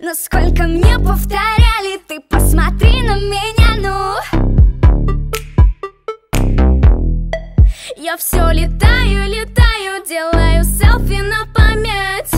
Насколько мне повторяли, ты посмотри на меня, ну. Я все летаю, летаю, делаю селфи на память.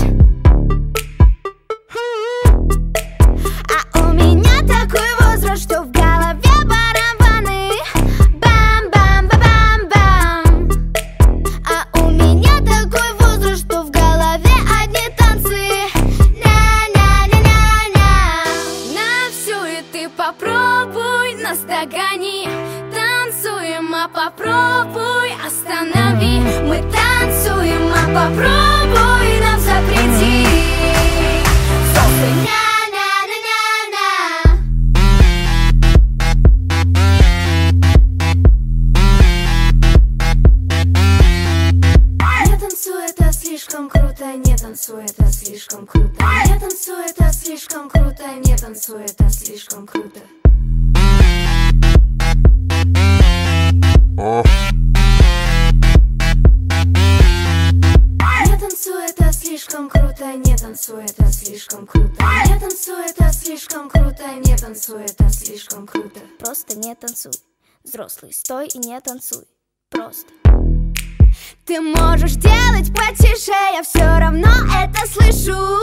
А у меня такой возраст, что в голове барабаны. Бам-бам-ба-бам-бам. А у меня такой возраст, что в голове одни танцы. На-на-на-на-на. На всю и ты попробуй, нас догони. Танцуем, а попробуй останови. Мы танцуем, а попробуй нам запрети. Не танцуй, это слишком круто, не танцуй, это слишком круто. Не танцуй, это слишком круто, не танцуй, это слишком круто. Не танцуй, это слишком круто, не танцуй, это слишком круто. Не танцуй, это слишком круто, не танцуй, это слишком круто. Просто не танцуй. Взрослый, стой и не танцуй. Просто. Ты можешь делать потише, я все равно это слышу.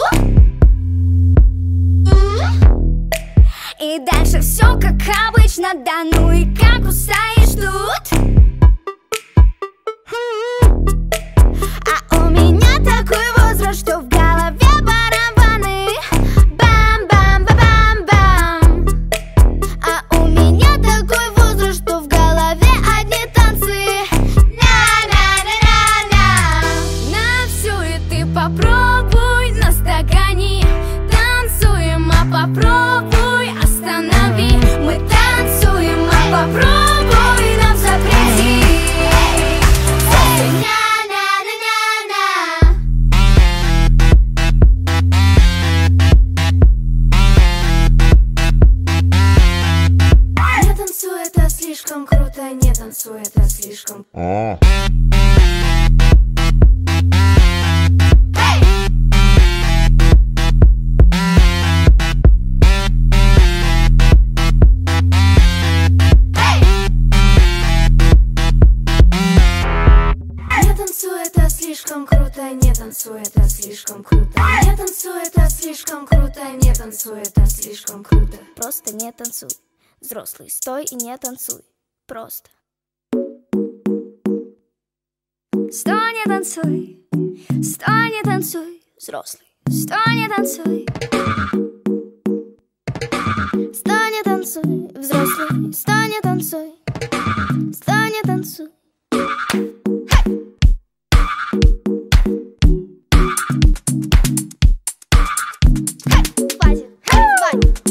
И дальше все как обычно, да ну и как устоишь тут. А у меня такой возраст, что в голове барабаны. Бам-бам-ба-бам-бам. А у меня такой возраст, что в голове одни танцы. На-на-на-на-на. На всю и ты попробуй, нас догони. Танцуем, а попробуй останови. Мы танцуем, а попробуй нам запрети. Не танцуй, это слишком круто, не танцуй, это слишком. Не танцуй, это слишком круто, не танцуй, это слишком круто. Не танцуй, это слишком круто, не танцуй, это слишком круто. Просто не танцуй. Взрослый, стой и не танцуй. Просто. Стой, не танцуй, стой, не танцуй. Взрослый. Стой, не танцуй. Стой, не танцуй. Взрослый. Стой, не танцуй. Стой, не танцуй. Хватит, хватит.